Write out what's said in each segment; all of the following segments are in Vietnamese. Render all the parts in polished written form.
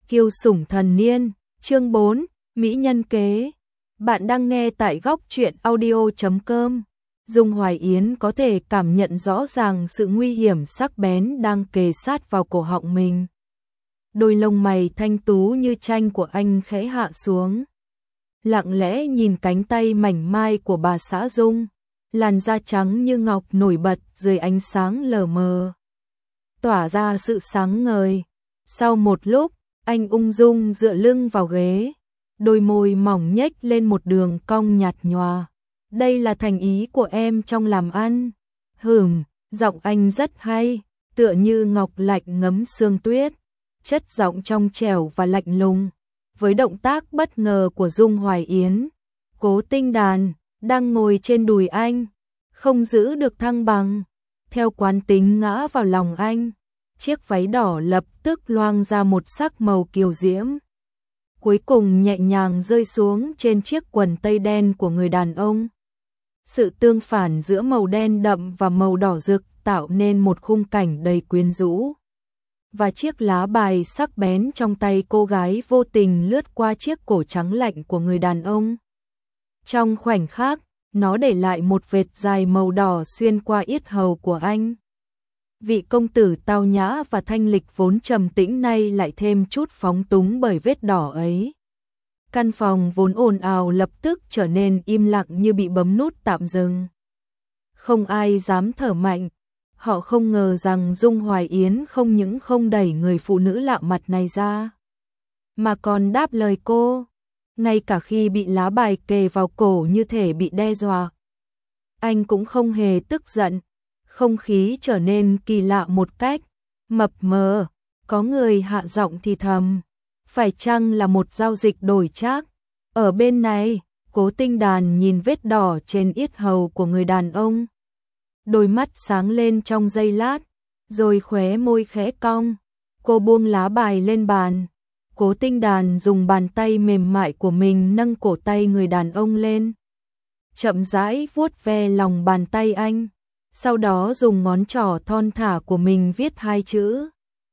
Kiêu sủng thần niên, chương 4, Mỹ nhân kế. Bạn đang nghe tại góc truyện audio.com. Dung Hoài Yến có thể cảm nhận rõ ràng sự nguy hiểm sắc bén đang kề sát vào cổ họng mình. Đôi lông mày thanh tú như tranh của anh khẽ hạ xuống. Lặng lẽ nhìn cánh tay mảnh mai của bà xã Dung, làn da trắng như ngọc nổi bật dưới ánh sáng lờ mờ, tỏa ra sự sáng ngời. Sau một lúc, anh ung dung dựa lưng vào ghế, đôi môi mỏng nhếch lên một đường cong nhạt nhòa. Đây là thành ý của em trong làm ăn. Giọng anh rất hay, tựa như ngọc lạnh ngấm sương tuyết, chất giọng trong trẻo và lạnh lùng. Với động tác bất ngờ của Dung Hoài Yến, Cố Tinh Đàn đang ngồi trên đùi anh, không giữ được thăng bằng, theo quán tính ngã vào lòng anh. Chiếc váy đỏ lập tức loang ra một sắc màu kiều diễm, cuối cùng nhẹ nhàng rơi xuống trên chiếc quần tây đen của người đàn ông. Sự tương phản giữa màu đen đậm và màu đỏ rực tạo nên một khung cảnh đầy quyến rũ. Và chiếc lá bài sắc bén trong tay cô gái vô tình lướt qua chiếc cổ trắng lạnh của người đàn ông. Trong khoảnh khắc, nó để lại một vệt dài màu đỏ xuyên qua yết hầu của anh. Vị công tử tao nhã và thanh lịch vốn trầm tĩnh nay lại thêm chút phóng túng bởi vết đỏ ấy. Căn phòng vốn ồn ào lập tức trở nên im lặng như bị bấm nút tạm dừng. Không ai dám thở mạnh. Họ không ngờ rằng Dung Hoài Yến không những không đẩy người phụ nữ lạ mặt này ra, mà còn đáp lời cô, ngay cả khi bị lá bài kề vào cổ như thể bị đe dọa. Anh cũng không hề tức giận. Không khí trở nên kỳ lạ một cách mập mờ, có người hạ giọng thì thầm, phải chăng là một giao dịch đổi trác? Ở bên này, Cố Tinh Đàn nhìn vết đỏ trên yết hầu của người đàn ông. Đôi mắt sáng lên trong giây lát, rồi khóe môi khẽ cong. Cô buông lá bài lên bàn. Cố Tinh Đàn dùng bàn tay mềm mại của mình nâng cổ tay người đàn ông lên, chậm rãi vuốt ve lòng bàn tay anh. Sau đó dùng ngón trỏ thon thả của mình viết hai chữ.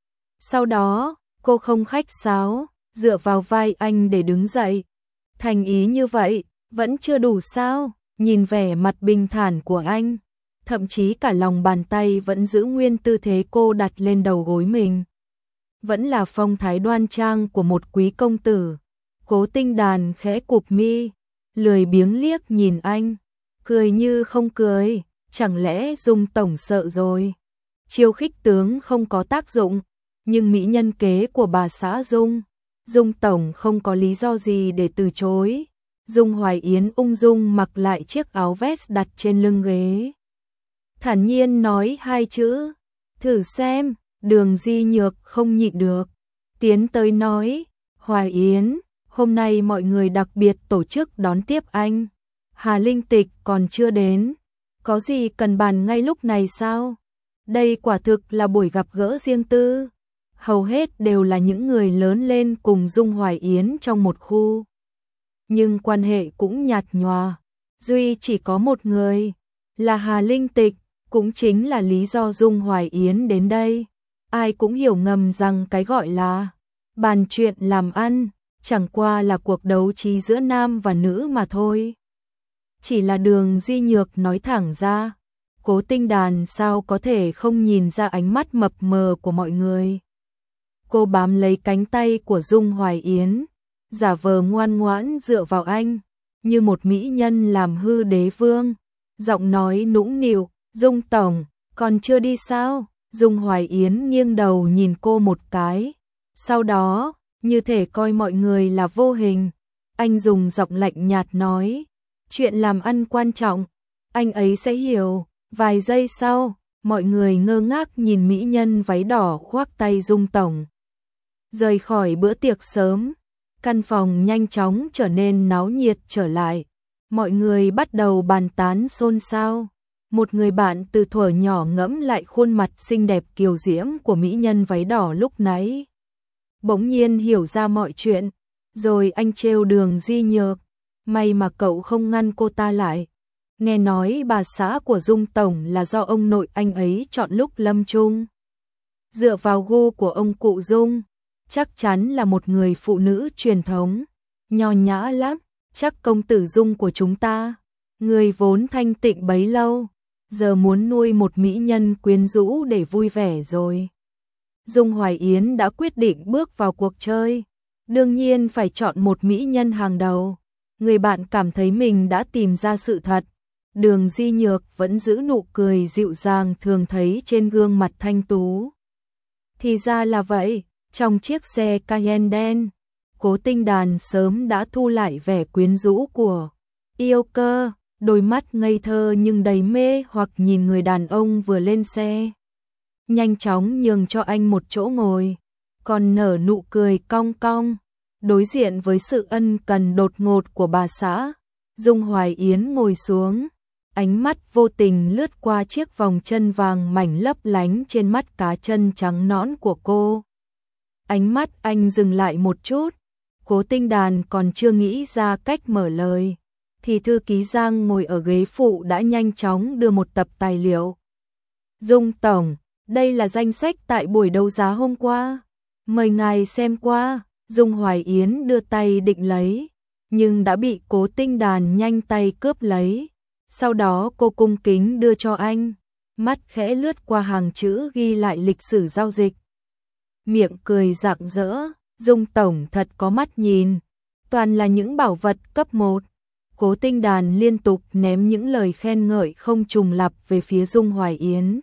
Sau đó, cô không khách sáo, dựa vào vai anh để đứng dậy. Thành ý như vậy, vẫn chưa đủ sao? Nhìn vẻ mặt bình thản của anh, thậm chí cả lòng bàn tay vẫn giữ nguyên tư thế cô đặt lên đầu gối mình. Vẫn là phong thái đoan trang của một quý công tử. Cố Tinh Đàn khẽ cụp mi, lười biếng liếc nhìn anh, cười như không cười. Chẳng lẽ Dung tổng sợ rồi? Chiêu khích tướng không có tác dụng, nhưng mỹ nhân kế của bà xã Dung tổng không có lý do gì để từ chối. Dung Hoài Yến ung dung mặc lại chiếc áo vest đặt trên lưng ghế, thản nhiên nói hai chữ, thử xem. Đường Di Nhược không nhịn được, tiến tới nói, Hoài Yến, hôm nay mọi người đặc biệt tổ chức đón tiếp anh. Hà Linh Tịch còn chưa đến. Có gì cần bàn ngay lúc này sao? Đây quả thực là buổi gặp gỡ riêng tư. Hầu hết đều là những người lớn lên cùng Dung Hoài Yến trong một khu, nhưng quan hệ cũng nhạt nhòa. Duy chỉ có một người, là Hà Linh Tịch, cũng chính là lý do Dung Hoài Yến đến đây. Ai cũng hiểu ngầm rằng cái gọi là bàn chuyện làm ăn chẳng qua là cuộc đấu trí giữa nam và nữ mà thôi. Chỉ là Đường Di Nhược nói thẳng ra. Cố Tinh Đàn sao có thể không nhìn ra ánh mắt mập mờ của mọi người. Cô bám lấy cánh tay của Dung Hoài Yến, giả vờ ngoan ngoãn dựa vào anh, như một mỹ nhân làm hư đế vương. Giọng nói nũng nịu, Dung tổng, còn chưa đi sao? Dung Hoài Yến nghiêng đầu nhìn cô một cái. Sau đó, như thể coi mọi người là vô hình, anh dùng giọng lạnh nhạt nói, chuyện làm ăn quan trọng, anh ấy sẽ hiểu. Vài giây sau, mọi người ngơ ngác nhìn mỹ nhân váy đỏ khoác tay Dung tổng rời khỏi bữa tiệc sớm. Căn phòng nhanh chóng trở nên náo nhiệt trở lại. Mọi người bắt đầu bàn tán xôn xao. Một người bạn từ thuở nhỏ ngẫm lại khuôn mặt xinh đẹp kiều diễm của mỹ nhân váy đỏ lúc nãy, bỗng nhiên hiểu ra mọi chuyện. Rồi anh trêu Đường Di Nhược, may mà cậu không ngăn cô ta lại. Nghe nói bà xã của Dung tổng là do ông nội anh ấy chọn lúc lâm chung, dựa vào gu của ông cụ Dung. chắc chắn là một người phụ nữ truyền thống, nho nhã lắm, chắc công tử Dung của chúng ta, người vốn thanh tịnh bấy lâu, giờ muốn nuôi một mỹ nhân quyến rũ để vui vẻ rồi. Dung Hoài Yến đã quyết định bước vào cuộc chơi, đương nhiên phải chọn một mỹ nhân hàng đầu. Người bạn cảm thấy mình đã tìm ra sự thật. Đường Di Nhược vẫn giữ nụ cười dịu dàng thường thấy trên gương mặt thanh tú. Thì ra là vậy, trong chiếc xe Cayenne đen, Cố Tinh Đàn sớm đã thu lại vẻ quyến rũ của yêu cơ, đôi mắt ngây thơ nhưng đầy mê hoặc nhìn người đàn ông vừa lên xe. Nhanh chóng nhường cho anh một chỗ ngồi, còn nở nụ cười cong cong. Đối diện với sự ân cần đột ngột của bà xã, Dung Hoài Yến ngồi xuống, ánh mắt vô tình lướt qua chiếc vòng chân vàng mảnh lấp lánh trên mắt cá chân trắng nõn của cô. Ánh mắt anh dừng lại một chút, Cố Tinh Đàn còn chưa nghĩ ra cách mở lời, thì thư ký Giang ngồi ở ghế phụ đã nhanh chóng đưa một tập tài liệu. Dung tổng, đây là danh sách tại buổi đấu giá hôm qua, mời ngài xem qua. Dung Hoài Yến đưa tay định lấy, nhưng đã bị Cố Tinh Đàn nhanh tay cướp lấy. Sau đó cô cung kính đưa cho anh, mắt khẽ lướt qua hàng chữ ghi lại lịch sử giao dịch. Miệng cười rạng rỡ, Dung tổng thật có mắt nhìn, toàn là những bảo vật cấp 1. Cố Tinh Đàn liên tục ném những lời khen ngợi không trùng lặp về phía Dung Hoài Yến.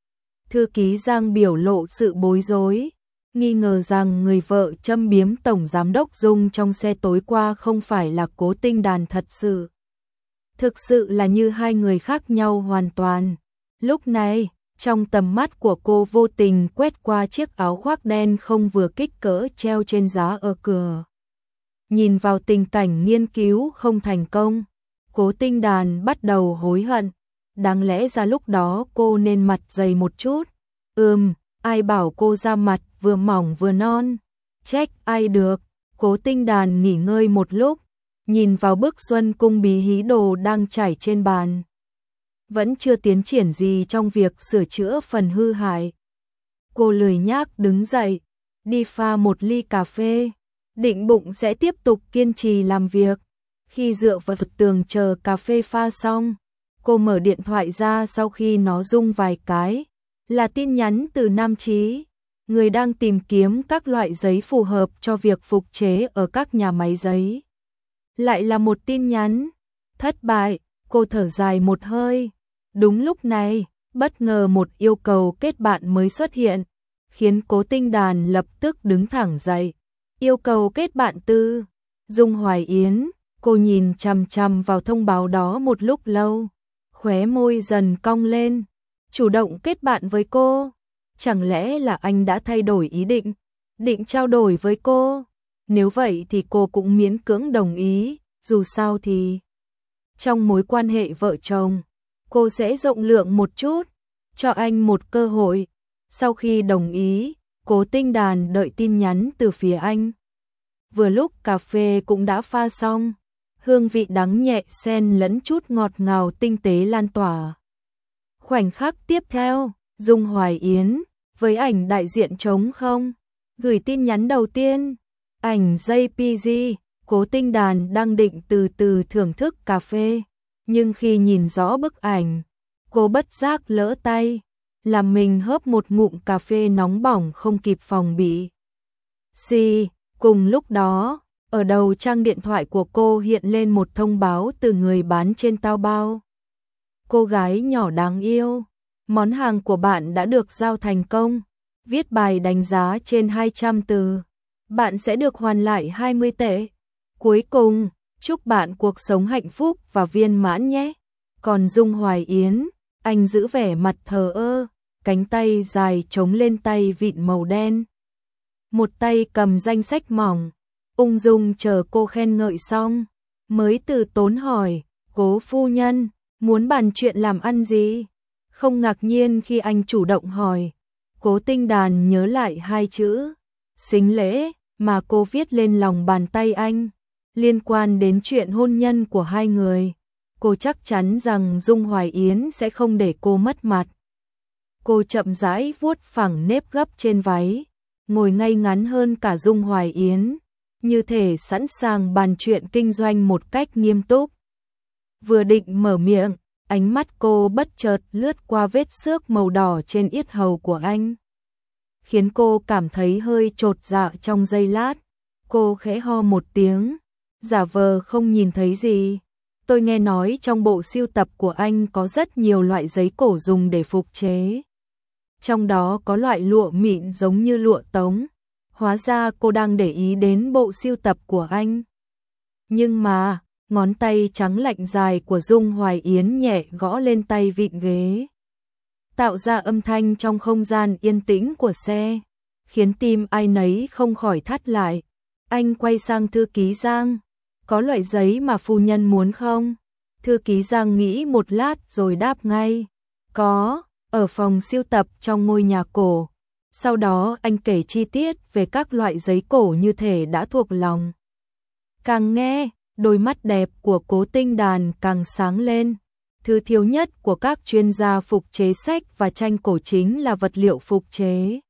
Thư ký Giang biểu lộ sự bối rối, nghi ngờ rằng người vợ châm biếm tổng giám đốc Dung trong xe tối qua không phải là Cố Tinh Đàn thật sự. Thực sự là như hai người khác nhau hoàn toàn. Lúc này, trong tầm mắt của cô vô tình quét qua chiếc áo khoác đen không vừa kích cỡ treo trên giá ở cửa. Nhìn vào tình cảnh nghiên cứu không thành công, Cố Tinh Đàn bắt đầu hối hận. Đáng lẽ ra lúc đó cô nên mặt dày một chút. Ai bảo cô da mặt vừa mỏng vừa non. Trách ai được. Cố Tinh Đàn nghỉ ngơi một lúc, nhìn vào bức Xuân Cung Bí Hí Đồ đang trải trên bàn. Vẫn chưa tiến triển gì trong việc sửa chữa phần hư hại. Cô lười nhác đứng dậy, đi pha một ly cà phê, định bụng sẽ tiếp tục kiên trì làm việc. Khi dựa vào tường chờ cà phê pha xong, cô mở điện thoại ra sau khi nó rung vài cái. Là tin nhắn từ Nam Chí, người đang tìm kiếm các loại giấy phù hợp cho việc phục chế ở các nhà máy giấy. Lại là một tin nhắn. Thất bại, cô thở dài một hơi. Đúng lúc này, bất ngờ một yêu cầu kết bạn mới xuất hiện, khiến Cố Tinh Đàn lập tức đứng thẳng dậy. Yêu cầu kết bạn từ Dung Hoài Yến. Cô nhìn chằm chằm vào thông báo đó một lúc lâu, khóe môi dần cong lên. Chủ động kết bạn với cô, chẳng lẽ là anh đã thay đổi ý định, định trao đổi với cô? Nếu vậy thì cô cũng miễn cưỡng đồng ý, dù sao thì trong mối quan hệ vợ chồng, cô sẽ rộng lượng một chút, cho anh một cơ hội. Sau khi đồng ý, Cố Tinh Đàn đợi tin nhắn từ phía anh. Vừa lúc cà phê cũng đã pha xong, hương vị đắng nhẹ xen lẫn chút ngọt ngào tinh tế lan tỏa. Khoảnh khắc tiếp theo, Dung Hoài Yến, với ảnh đại diện trống không, gửi tin nhắn đầu tiên, ảnh JPG, Cố Tinh Đàn đang định từ từ thưởng thức cà phê, nhưng khi nhìn rõ bức ảnh, cô bất giác lỡ tay, làm mình hớp một ngụm cà phê nóng bỏng không kịp phòng bị. Cùng lúc đó, ở đầu trang điện thoại của cô hiện lên một thông báo từ người bán trên Taobao. Cô gái nhỏ đáng yêu, món hàng của bạn đã được giao thành công. Viết bài đánh giá trên 200 từ. Bạn sẽ được hoàn lại 20 tệ. Cuối cùng, chúc bạn cuộc sống hạnh phúc và viên mãn nhé. Còn Dung Hoài Yến, anh giữ vẻ mặt thờ ơ, cánh tay dài chống lên tay vịn màu đen. Một tay cầm danh sách mỏng, ung dung chờ cô khen ngợi xong, mới từ tốn hỏi, Cố phu nhân, muốn bàn chuyện làm ăn gì? Không ngạc nhiên khi anh chủ động hỏi. Cố Tinh Đàn nhớ lại hai chữ sính lễ mà cô viết lên lòng bàn tay anh, liên quan đến chuyện hôn nhân của hai người. Cô chắc chắn rằng Dung Hoài Yến sẽ không để cô mất mặt. Cô chậm rãi vuốt phẳng nếp gấp trên váy, ngồi ngay ngắn hơn cả Dung Hoài Yến, như thể sẵn sàng bàn chuyện kinh doanh một cách nghiêm túc. Vừa định mở miệng, ánh mắt cô bất chợt lướt qua vết xước màu đỏ trên yết hầu của anh, khiến cô cảm thấy hơi chột dạ trong giây lát. Cô khẽ ho một tiếng, giả vờ không nhìn thấy gì. Tôi nghe nói trong bộ sưu tập của anh có rất nhiều loại giấy cổ dùng để phục chế. Trong đó có loại lụa mịn giống như lụa tống. Hóa ra cô đang để ý đến bộ sưu tập của anh. Nhưng mà, ngón tay trắng lạnh dài của Dung Hoài Yến nhẹ gõ lên tay vịn ghế, tạo ra âm thanh trong không gian yên tĩnh của xe, khiến tim ai nấy không khỏi thắt lại. Anh quay sang thư ký Giang, có loại giấy mà phu nhân muốn không? Thư ký Giang nghĩ một lát rồi đáp ngay, có, ở phòng sưu tập trong ngôi nhà cổ. Sau đó anh kể chi tiết về các loại giấy cổ như thể đã thuộc lòng. Càng nghe, đôi mắt đẹp của Cố Tinh Đàn càng sáng lên. Thứ thiếu nhất của các chuyên gia phục chế sách và tranh cổ chính là vật liệu phục chế.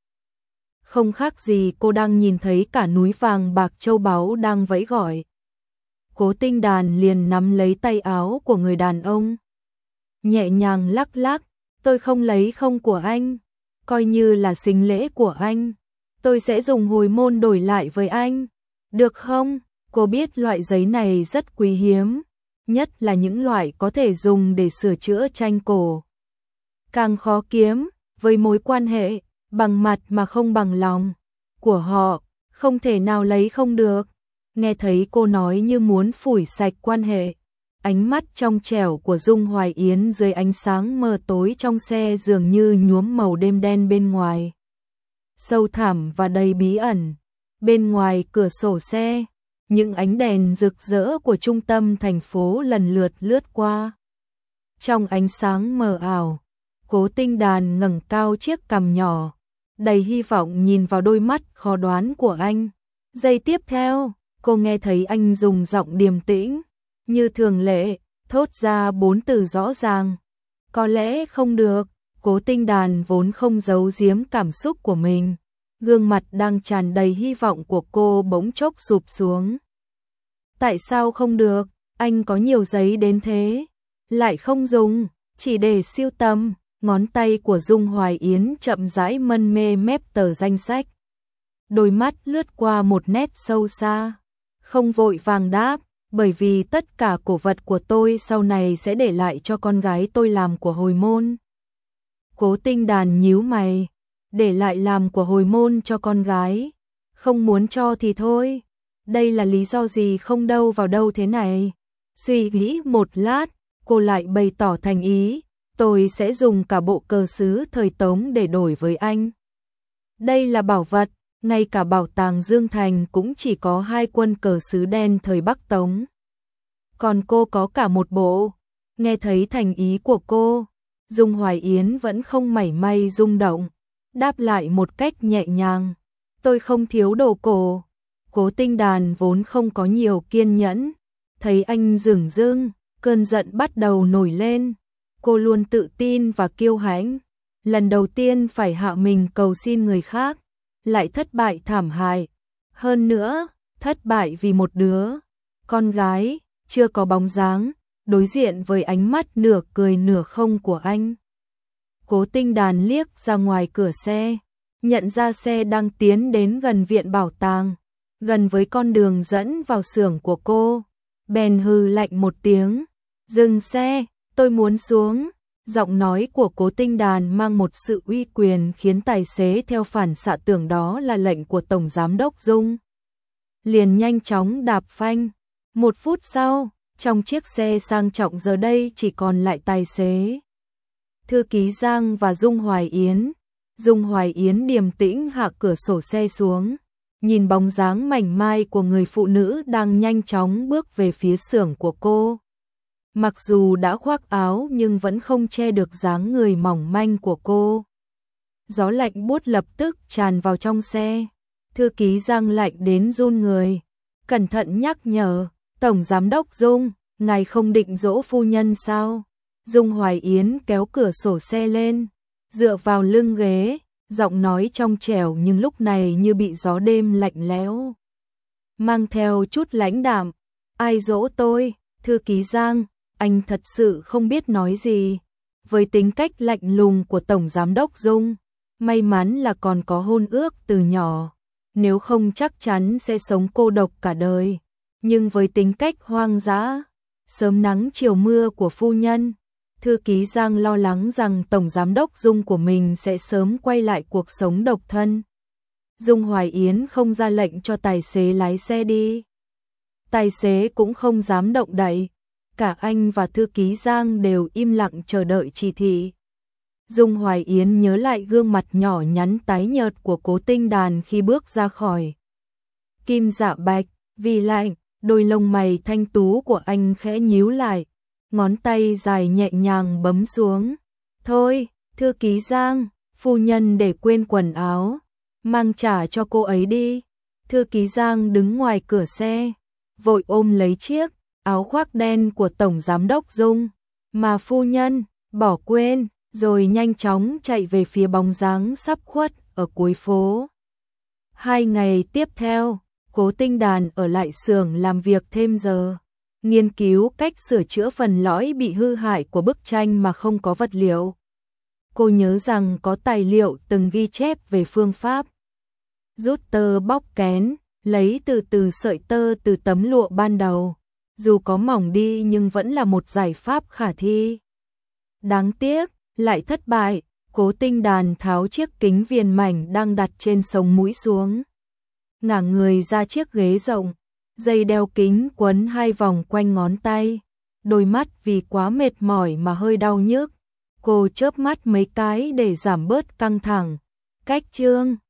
Không khác gì cô đang nhìn thấy cả núi vàng bạc châu báu đang vẫy gọi. Cố Tinh Đàn liền nắm lấy tay áo của người đàn ông, nhẹ nhàng lắc lắc, tôi không lấy không của anh, coi như là sính lễ của anh, tôi sẽ dùng hồi môn đổi lại với anh, được không? Cô biết loại giấy này rất quý hiếm, nhất là những loại có thể dùng để sửa chữa tranh cổ. Càng khó kiếm, với mối quan hệ, bằng mặt mà không bằng lòng của họ, không thể nào lấy không được. Nghe thấy cô nói như muốn phủi sạch quan hệ, ánh mắt trong trẻo của Dung Hoài Yến dưới ánh sáng mờ tối trong xe dường như nhuốm màu đêm đen bên ngoài, sâu thẳm và đầy bí ẩn. Bên ngoài cửa sổ xe, những ánh đèn rực rỡ của trung tâm thành phố lần lượt lướt qua. Trong ánh sáng mờ ảo, Cố Tinh Đàn ngẩng cao chiếc cằm nhỏ, đầy hy vọng nhìn vào đôi mắt khó đoán của anh. Giây tiếp theo, cô nghe thấy anh dùng giọng điềm tĩnh, như thường lệ, thốt ra 4 từ rõ ràng. Có lẽ không được. Cố Tinh Đàn vốn không giấu giếm cảm xúc của mình. Gương mặt đang tràn đầy hy vọng của cô bỗng chốc sụp xuống. Tại sao không được? Anh có nhiều giấy đến thế, lại không dùng, chỉ để sưu tầm. Ngón tay của Dung Hoài Yến chậm rãi mân mê mép tờ danh sách. Đôi mắt lướt qua một nét sâu xa. Không vội vàng đáp, bởi vì tất cả cổ vật của tôi sau này sẽ để lại cho con gái tôi làm của hồi môn. Cố Tinh Đàn nhíu mày, để lại làm của hồi môn cho con gái, không muốn cho thì thôi. Đây là lý do gì không đâu vào đâu thế này? Suy nghĩ một lát, cô lại bày tỏ thành ý, tôi sẽ dùng cả bộ cờ sứ thời Tống để đổi với anh. Đây là bảo vật, ngay cả bảo tàng Dương Thành cũng chỉ có 2 quân cờ sứ đen thời Bắc Tống. Còn cô có cả một bộ. Nghe thấy thành ý của cô, Dung Hoài Yến vẫn không mảy may rung động, đáp lại một cách nhẹ nhàng, tôi không thiếu đồ cổ. Cố Tinh Đàn vốn không có nhiều kiên nhẫn, thấy anh dửng dưng, cơn giận bắt đầu nổi lên. Cô luôn tự tin và kiêu hãnh, lần đầu tiên phải hạ mình cầu xin người khác, lại thất bại thảm hại. Hơn nữa, thất bại vì một đứa con gái chưa có bóng dáng, đối diện với ánh mắt nửa cười nửa không của anh. Cố Tinh Đàn liếc ra ngoài cửa xe, nhận ra xe đang tiến đến gần viện bảo tàng, gần với con đường dẫn vào xưởng của cô. Bèn hừ lạnh một tiếng, dừng xe, tôi muốn xuống. Giọng nói của Cố Tinh Đàn mang một sự uy quyền khiến tài xế theo phản xạ tưởng đó là lệnh của Tổng Giám đốc Dung. Liền nhanh chóng đạp phanh. 1 phút sau, trong chiếc xe sang trọng giờ đây chỉ còn lại tài xế, thư ký Giang và Dung Hoài Yến. Dung Hoài Yến điềm tĩnh hạ cửa sổ xe xuống, nhìn bóng dáng mảnh mai của người phụ nữ đang nhanh chóng bước về phía xưởng của cô. Mặc dù đã khoác áo nhưng vẫn không che được dáng người mỏng manh của cô. Gió lạnh buốt lập tức tràn vào trong xe. Thư ký Giang lạnh đến run người, cẩn thận nhắc nhở, Tổng Giám đốc Dung, ngài không định dỗ phu nhân sao? Dung Hoài Yến kéo cửa sổ xe lên, dựa vào lưng ghế, giọng nói trong trẻo nhưng lúc này như bị gió đêm lạnh lẽo mang theo chút lãnh đạm. Ai dỗ tôi, thư ký Giang, anh thật sự không biết nói gì. Với tính cách lạnh lùng của Tổng Giám đốc Dung, may mắn là còn có hôn ước từ nhỏ, nếu không chắc chắn sẽ sống cô độc cả đời. Nhưng với tính cách hoang dã, sớm nắng chiều mưa của phu nhân, thư ký Giang lo lắng rằng Tổng Giám đốc Dung của mình sẽ sớm quay lại cuộc sống độc thân. Dung Hoài Yến không ra lệnh cho tài xế lái xe đi. Tài xế cũng không dám động đậy. Cả anh và thư ký Giang đều im lặng chờ đợi chỉ thị. Dung Hoài Yến nhớ lại gương mặt nhỏ nhắn tái nhợt của Cố Tinh Đàn khi bước ra khỏi Kim Dạ Bạch, vì lạnh, đôi lông mày thanh tú của anh khẽ nhíu lại, ngón tay dài nhẹ nhàng bấm xuống. Thôi, thư ký Giang, phu nhân để quên quần áo, mang trả cho cô ấy đi. Thư ký Giang đứng ngoài cửa xe, vội ôm lấy chiếc áo khoác đen của Tổng Giám đốc Dung, mà phu nhân bỏ quên, rồi nhanh chóng chạy về phía bóng dáng sắp khuất ở cuối phố. 2 ngày tiếp theo, Cố Tinh Đàn ở lại xưởng làm việc thêm giờ, nghiên cứu cách sửa chữa phần lõi bị hư hại của bức tranh mà không có vật liệu. Cô nhớ rằng có tài liệu từng ghi chép về phương pháp rút tơ bóc kén, lấy từ từ sợi tơ từ tấm lụa ban đầu. Dù có mỏng đi nhưng vẫn là một giải pháp khả thi. Đáng tiếc, lại thất bại. Cố Tinh Đàn tháo chiếc kính viền mảnh đang đặt trên sống mũi xuống, ngả người ra chiếc ghế rộng, dây đeo kính quấn 2 vòng quanh ngón tay. Đôi mắt vì quá mệt mỏi mà hơi đau nhức. Cô chớp mắt mấy cái để giảm bớt căng thẳng. Cách chương